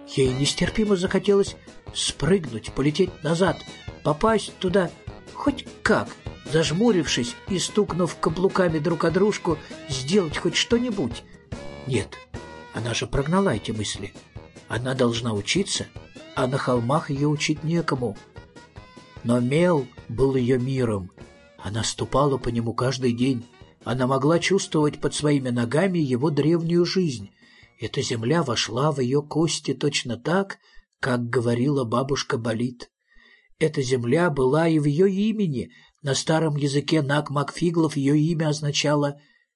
Ей нестерпимо захотелось спрыгнуть, полететь назад, попасть туда хоть как, зажмурившись и стукнув каблуками друг о дружку, сделать хоть что-нибудь. Нет, она же прогнала эти мысли. Она должна учиться, а на холмах ее учить некому. Но мел был ее миром. Она ступала по нему каждый день. Она могла чувствовать под своими ногами его древнюю жизнь. Эта земля вошла в ее кости точно так, как говорила бабушка Болит. Эта земля была и в ее имени. На старом языке Наг-Макфиглов ее имя означало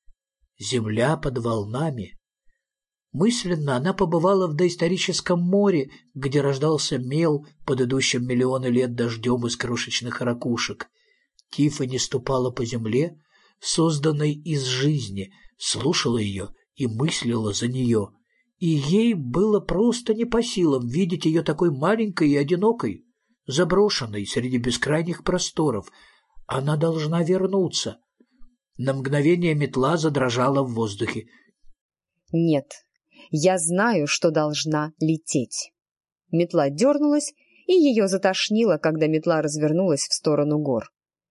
«земля под волнами». Мысленно она побывала в доисторическом море, где рождался мел под идущим миллионы лет дождем из крошечных ракушек. Тиффани ступала по земле, созданной из жизни, слушала ее и мыслила за нее. И ей было просто не по силам видеть ее такой маленькой и одинокой, заброшенной среди бескрайних просторов. Она должна вернуться. На мгновение метла задрожала в воздухе. «Нет, я знаю, что должна лететь». Метла дернулась, и ее затошнило, когда метла развернулась в сторону гор.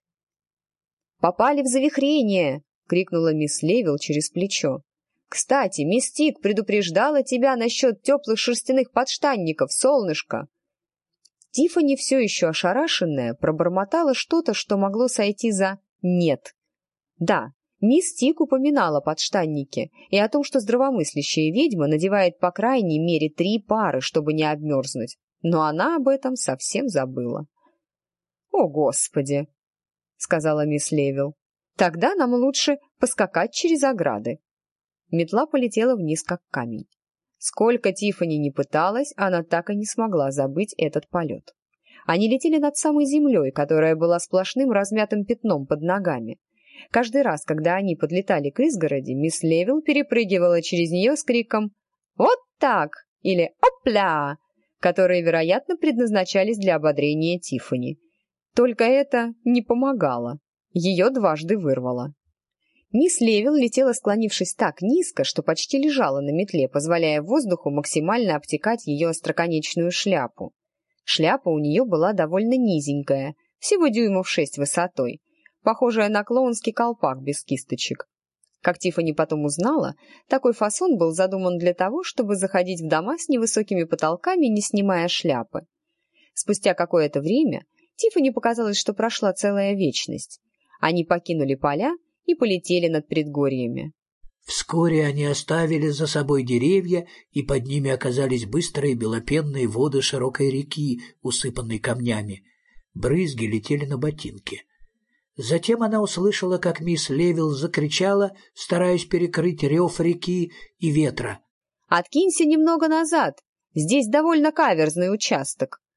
«Попали в завихрение!» — крикнула мисс Левил через плечо. «Кстати, мисс Тик предупреждала тебя насчет теплых шерстяных подштанников, солнышко!» Тиффани, все еще ошарашенная, пробормотала что-то, что могло сойти за «нет». Да, мисс Тик упоминала подштанники и о том, что здравомыслящая ведьма надевает по крайней мере 3 пары, чтобы не обмерзнуть, но она об этом совсем забыла. «О, Господи!» — сказала мисс Левил. «Тогда нам лучше поскакать через ограды». Метла полетела вниз, как камень. Сколько Тиффани ни пыталась, она так и не смогла забыть этот полет. Они летели над самой землей, которая была сплошным размятым пятном под ногами. Каждый раз, когда они подлетали к изгороди, мисс Левил перепрыгивала через нее с криком «Вот так!» или «Опля!», которые, вероятно, предназначались для ободрения Тиффани. Только это не помогало. Ее дважды вырвало. Мисс Левил летела, склонившись так низко, что почти лежала на метле, позволяя воздуху максимально обтекать ее остроконечную шляпу. Шляпа у нее была довольно низенькая, всего дюймов 6 высотой, похожая на клоунский колпак без кисточек. Как Тиффани потом узнала, такой фасон был задуман для того, чтобы заходить в дома с невысокими потолками, не снимая шляпы. Спустя какое-то время Тиффани показалось, что прошла целая вечность. Они покинули поля и полетели над предгорьями. Вскоре они оставили за собой деревья, и под ними оказались быстрые белопенные воды широкой реки, усыпанной камнями. Брызги летели на ботинки. Затем она услышала, как мисс Левил закричала, стараясь перекрыть рев реки и ветра. «Откинься немного назад! Здесь довольно каверзный участок!»